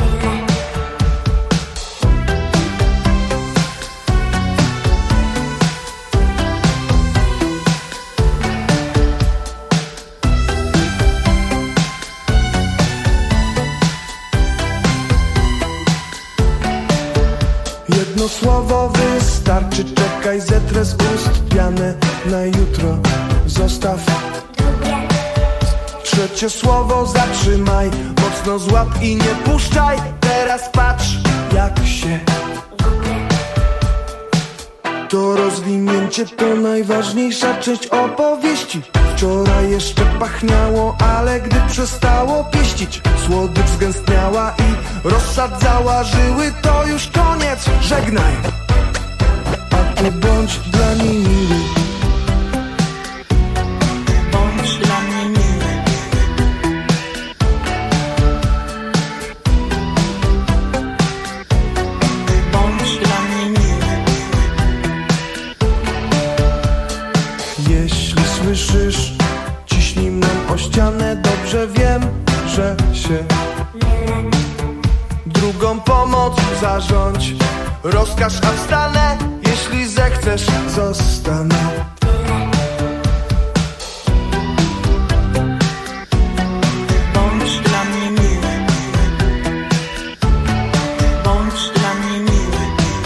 Jedno słowo wystarczy, czekaj, zetrę z ust pianę na jutro. Zostaw. Trzy Trzecie słowo zatrzymaj, mocno złap i nie puszczaj. Teraz patrz jak się. To rozwinięcie to najważniejsza część opowieści. Wczoraj jeszcze pachniało, ale gdy przestało pieścić, słodycz zgęstniała i rozsadzała żyły. To już koniec, żegnaj. A ty bądź dla niej miły. Bądź dla mnie miły. Bądź dla mnie miły. Jeśli słyszysz, ciśnij mną o ścianę. Dobrze wiem, że się drugą pomoc zarządź. Rozkaż, a wstanę. Jeśli zechcesz, zostanę. Bądź dla mnie miły. Bądź dla mnie miły.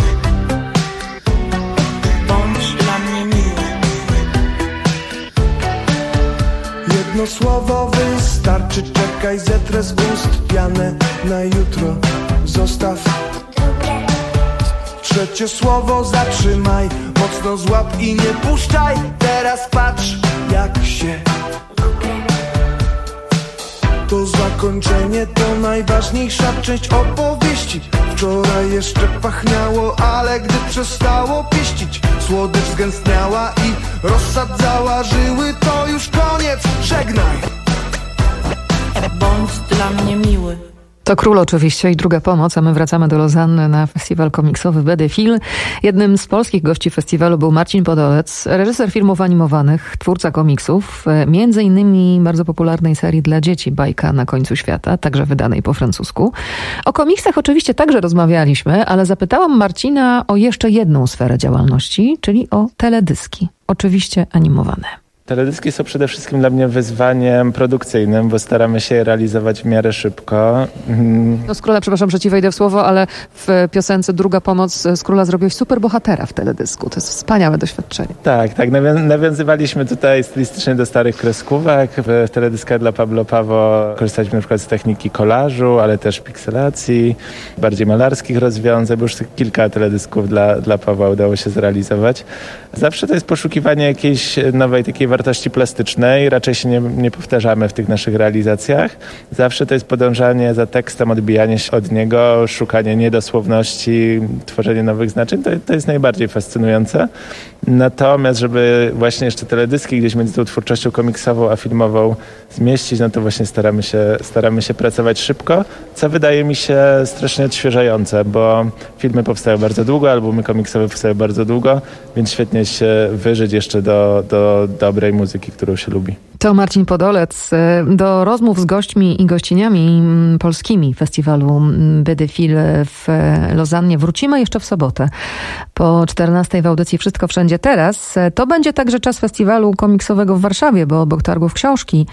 Bądź dla mnie miły. Jedno słowo wystarczy, czekaj, zetrę z ust pianę. Na jutro zostaw. Trzecie słowo zatrzymaj, mocno złap i nie puszczaj. Teraz patrz jak się. To zakończenie to najważniejsza część opowieści. Wczoraj jeszcze pachniało, ale gdy przestało pieścić, słodycz zgęstniała i rozsadzała żyły. To już koniec, żegnaj. Bądź dla mnie miły. To Król oczywiście i Druga pomoc, a my wracamy do Lozanny na festiwal komiksowy B D Film. Jednym z polskich gości festiwalu był Marcin Podolec, reżyser filmów animowanych, twórca komiksów, między innymi bardzo popularnej serii dla dzieci Bajka na końcu świata, także wydanej po francusku. O komiksach oczywiście także rozmawialiśmy, ale zapytałam Marcina o jeszcze jedną sferę działalności, czyli o teledyski, oczywiście animowane. Teledyski są przede wszystkim dla mnie wyzwaniem produkcyjnym, bo staramy się je realizować w miarę szybko. No z Króla, przepraszam, że ci wejdę w słowo, ale w piosence Druga pomoc z Króla zrobiłeś super bohatera w teledysku. To jest wspaniałe doświadczenie. Tak, tak. Nawią- nawiązywaliśmy tutaj stylistycznie do starych kreskówek. W teledyskach dla Pablo Pawo korzystaliśmy na przykład z techniki kolażu, ale też pikselacji, bardziej malarskich rozwiązań, bo już kilka teledysków dla, dla Pawła udało się zrealizować. Zawsze to jest poszukiwanie jakiejś nowej takiej wartości plastycznej. Raczej się nie, nie powtarzamy w tych naszych realizacjach. Zawsze to jest podążanie za tekstem, odbijanie się od niego, szukanie niedosłowności, tworzenie nowych znaczeń. To, to jest najbardziej fascynujące. Natomiast, żeby właśnie jeszcze teledyski gdzieś między tą twórczością komiksową a filmową zmieścić, no to właśnie staramy się, staramy się pracować szybko, co wydaje mi się strasznie odświeżające, bo filmy powstają bardzo długo, albumy komiksowe powstają bardzo długo, więc świetnie jest się wyżyć jeszcze do, do dobrej muzyki, którą się lubi. To Marcin Podolec. Do rozmów z gośćmi i gościniami polskimi festiwalu B D Film w Lozannie wrócimy jeszcze w sobotę po czternastej w audycji Wszystko Wszędzie Teraz. To będzie także czas festiwalu komiksowego w Warszawie, bo obok targów książki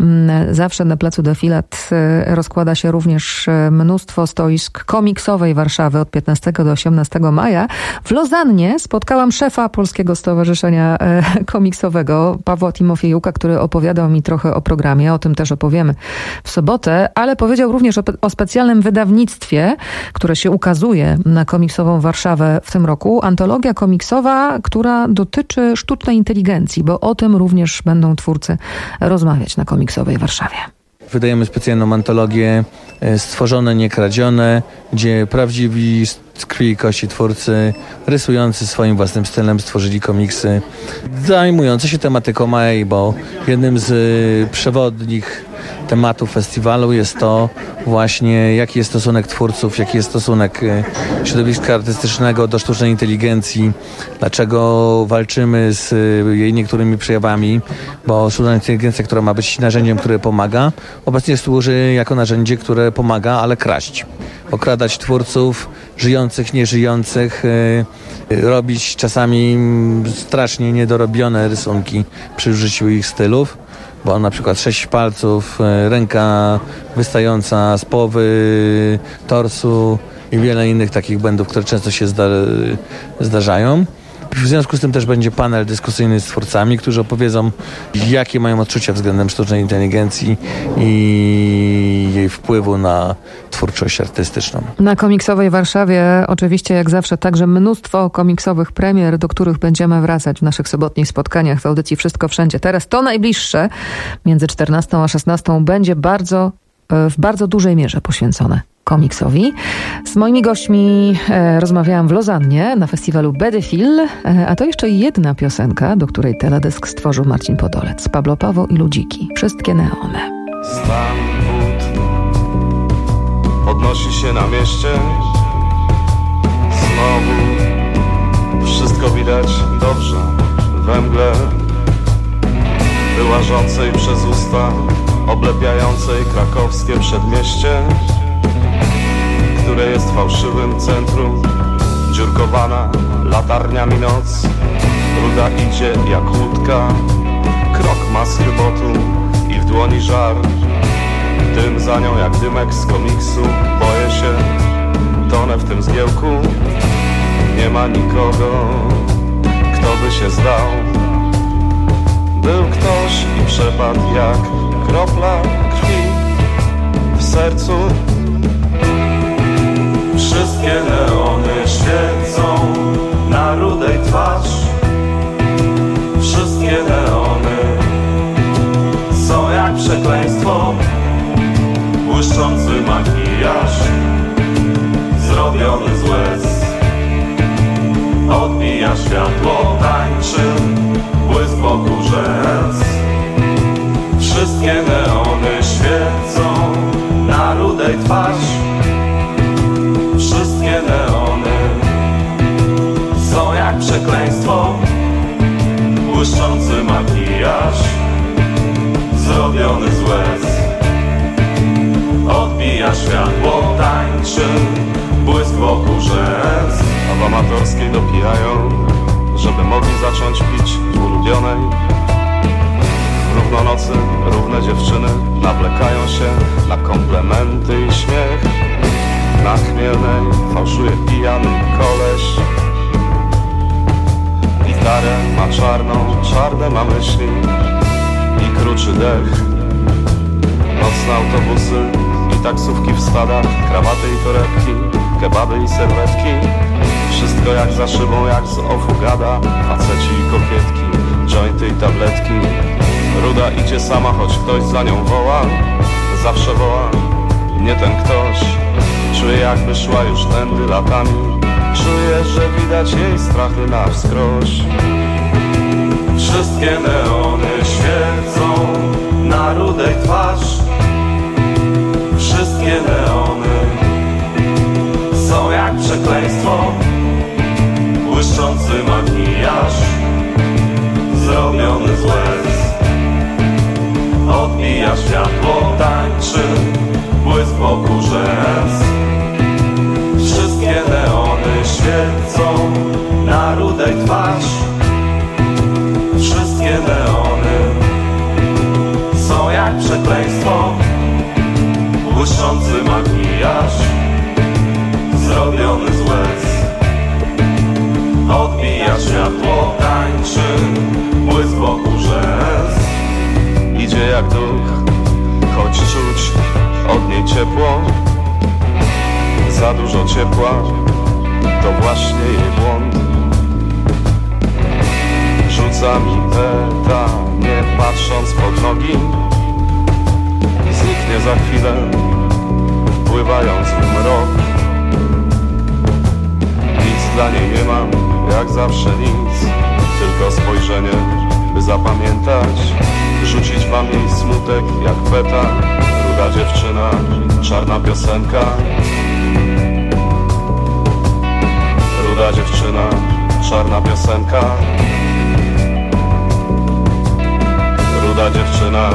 zawsze na placu Defilat rozkłada się również mnóstwo stoisk komiksowej Warszawy od piętnastego do osiemnastego maja. W Lozannie spotkałam szefa Polskiego Stowarzyszenia Komiksowego, Pawła Timofiejuka, który opowiadał mi trochę o programie, o tym też opowiemy w sobotę, ale powiedział również o, o specjalnym wydawnictwie, które się ukazuje na komiksową Warszawę w tym roku. Antologia komiksowa, która dotyczy sztucznej inteligencji, bo o tym również będą twórcy rozmawiać na komiksowej Warszawie. Wydajemy specjalną antologię Stworzone, nie kradzione, gdzie prawdziwi z krwi i kości twórcy rysujący swoim własnym stylem stworzyli komiksy zajmujące się tematyką A I, bo jednym z przewodnich tematów festiwalu jest to właśnie, jaki jest stosunek twórców, jaki jest stosunek środowiska artystycznego do sztucznej inteligencji, dlaczego walczymy z jej niektórymi przejawami, bo sztuczna inteligencja, która ma być narzędziem, które pomaga, obecnie służy jako narzędzie, które pomaga, ale kraść. Okradać twórców, żyjących, nieżyjących, robić czasami strasznie niedorobione rysunki przy użyciu ich stylów, bo na przykład sześć palców, ręka wystająca z połowy torsu i wiele innych takich błędów, które często się zda- zdarzają. W związku z tym też będzie panel dyskusyjny z twórcami, którzy opowiedzą, jakie mają odczucia względem sztucznej inteligencji i jej wpływu na twórczość artystyczną. Na Komiksowej Warszawie oczywiście jak zawsze także mnóstwo komiksowych premier, do których będziemy wracać w naszych sobotnich spotkaniach w audycji Wszystko Wszędzie. Teraz to najbliższe, między czternastą a szesnastą, będzie bardzo, w bardzo dużej mierze poświęcone komiksowi. Z moimi gośćmi e, rozmawiałam w Lozannie na festiwalu Bedefill, e, a to jeszcze jedna piosenka, do której teledysk stworzył Marcin Podolec. Pablo Pawo i Ludziki. Wszystkie neony. Stan wód podnosi się na mieście. Znowu wszystko widać dobrze we mgle wyłażącej przez usta, oblepiającej krakowskie przedmieście, które jest fałszywym centrum. Dziurkowana latarniami noc, ruda idzie jak łódka, krok ma z chybotu i w dłoni żar. Dym za nią jak dymek z komiksu. Boję się, tonę w tym zgiełku. Nie ma nikogo, kto by się zdał. Był ktoś i przepadł jak kropla krwi w sercu. Wszystkie neony świecą na rudej twarz. Wszystkie neony są jak przekleństwo. Błyszczący makijaż zrobiony z łez. Odbija światło, tańczy błysk wokół rzęs. Wszystkie neony świecą na rudej twarz. Wszystkie neony są jak przekleństwo. Błyszczący makijaż zrobiony z łez. Odbija światło, tańczy błysk wokół rzęs. A w amatorskiej dopijają, żeby mogli zacząć pić w ulubionej. Równo nocy, równe dziewczyny nawlekają się na komplementy i śmiech. Na Chmielnej fałszuje pijany koleś. Gitarę ma czarną, czarne ma myśli i kruczy dech. Nocne autobusy i taksówki w stadach, krawaty i torebki, kebaby i serwetki. Wszystko jak za szybą, jak z ofu gada. Faceci i kokietki, jointy i tabletki. Ruda idzie sama, choć ktoś za nią woła. Zawsze woła, nie ten ktoś. Czuję jakby szła już tędy latami. Czuję, że widać jej strachy na wskroś. Wszystkie neony świecą na rudej twarz. Wszystkie neony są jak przekleństwo. Błyszczący makijaż zrobiony z łez. Odbija światło, tańczy błysk wokół rzęs. Wszystkie neony świecą na rudej twarz. Wszystkie neony są jak przekleństwo. Błyszczący makijaż zrobiony z łez. Odbija światło, tańczy błysk wokół rzęs. Idzie jak duch, choć czuć od niej ciepło. Za dużo ciepła, to właśnie jej błąd. Rzuca mi peta, nie patrząc pod nogi. Zniknie za chwilę, wpływając w mrok. Nic dla niej nie mam, jak zawsze nic. Tylko spojrzenie, by zapamiętać. Rzucić wam jej smutek jak peta. Ruda dziewczyna, czarna piosenka. Ruda dziewczyna, czarna piosenka. Ruda dziewczyna.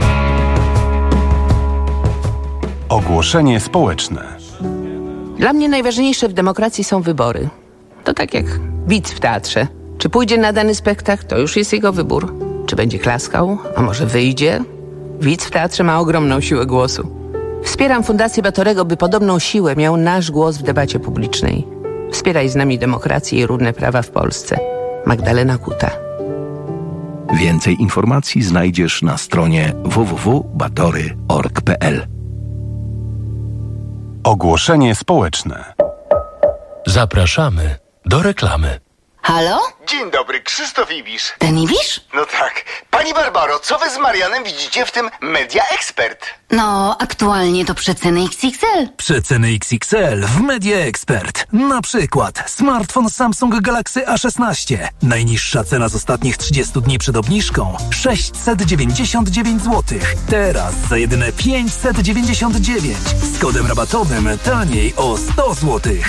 Ogłoszenie społeczne. Dla mnie najważniejsze w demokracji są wybory. To tak jak widz w teatrze. Czy pójdzie na dany spektakl, to już jest jego wybór. Czy będzie klaskał, a może wyjdzie? Widz w teatrze ma ogromną siłę głosu. Wspieram Fundację Batorego, by podobną siłę miał nasz głos w debacie publicznej. Wspieraj z nami demokrację i równe prawa w Polsce. Magdalena Kuta. Więcej informacji znajdziesz na stronie w w w kropka batory kropka org kropka p l. Ogłoszenie społeczne. Zapraszamy do reklamy. Halo? Dzień dobry, Krzysztof Ibisz. Ten Ibisz? No tak. Pani Barbaro, co wy z Marianem widzicie w tym Media Expert? No, aktualnie to przeceny X X L. Przeceny X X L w Media Expert. Na przykład smartfon Samsung Galaxy A szesnaście. Najniższa cena z ostatnich trzydziestu dni przed obniżką sześćset dziewięćdziesiąt dziewięć złotych. Teraz za jedyne pięćset dziewięćdziesiąt dziewięć. Z kodem rabatowym taniej o sto złotych.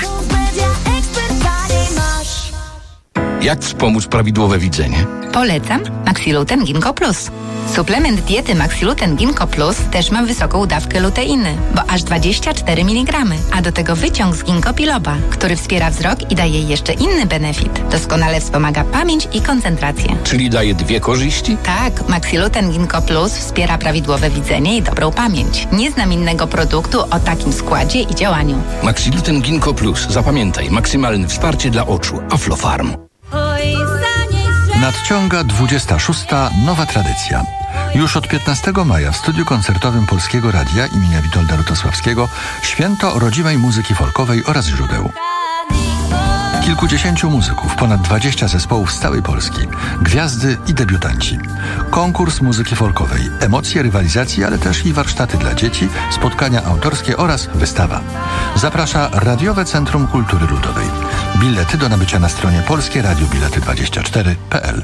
Jak wspomóc prawidłowe widzenie? Polecam Maxiluten Ginkgo Plus. Suplement diety Maxiluten Ginkgo Plus też ma wysoką dawkę luteiny, bo aż dwadzieścia cztery miligramy, a do tego wyciąg z ginkgo biloba, który wspiera wzrok i daje jeszcze inny benefit. Doskonale wspomaga pamięć i koncentrację. Czyli daje dwie korzyści? Tak, Maxiluten Ginkgo Plus wspiera prawidłowe widzenie i dobrą pamięć. Nie znam innego produktu o takim składzie i działaniu. Maxiluten Ginkgo Plus. Zapamiętaj, maksymalne wsparcie dla oczu. Aflofarm. Nadciąga dwudziesta szósta nowa tradycja. Już od piętnastego maja w studiu koncertowym Polskiego Radia imienia Witolda Rutosławskiego święto rodzimej muzyki folkowej oraz źródeł. Kilkudziesięciu muzyków, ponad dwadzieścia zespołów z całej Polski, gwiazdy i debiutanci. Konkurs muzyki folkowej, emocje rywalizacji, ale też i warsztaty dla dzieci, spotkania autorskie oraz wystawa. Zaprasza Radiowe Centrum Kultury Ludowej. Bilety do nabycia na stronie polskie radio bilety dwadzieścia cztery kropka p l.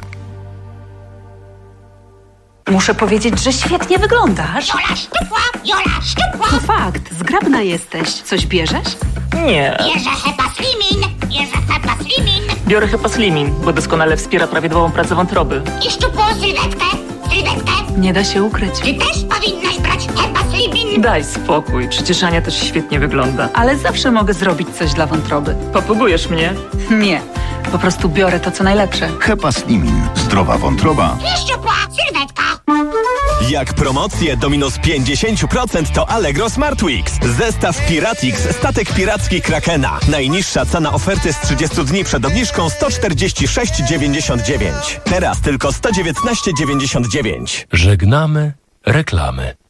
Muszę powiedzieć, że świetnie wyglądasz. Jola szczupła, Jola szczupła. To fakt, zgrabna jesteś. Coś bierzesz? Nie. Bierze Hepa Slimin, bierze Hepa Slimin. Biorę Hepa Slimin, bo doskonale wspiera prawidłową pracę wątroby. I szczupłą sylwetkę, sylwetkę. Nie da się ukryć. Ty też powinnaś brać Hepa Slimin. Daj spokój, przecież Ania też świetnie wygląda. Ale zawsze mogę zrobić coś dla wątroby. Popugujesz mnie? Nie, po prostu biorę to, co najlepsze. Hepa Slimin. Zdrowa wątroba. I szczupła sylwetka. Jak promocje do minus pięćdziesiąt procent to Allegro Smart Weeks. Zestaw Piratix, statek piracki Krakena. Najniższa cena oferty z trzydziestu dni przed obniżką sto czterdzieści sześć dziewięćdziesiąt dziewięć. Teraz tylko sto dziewiętnaście dziewięćdziesiąt dziewięć. Żegnamy reklamy.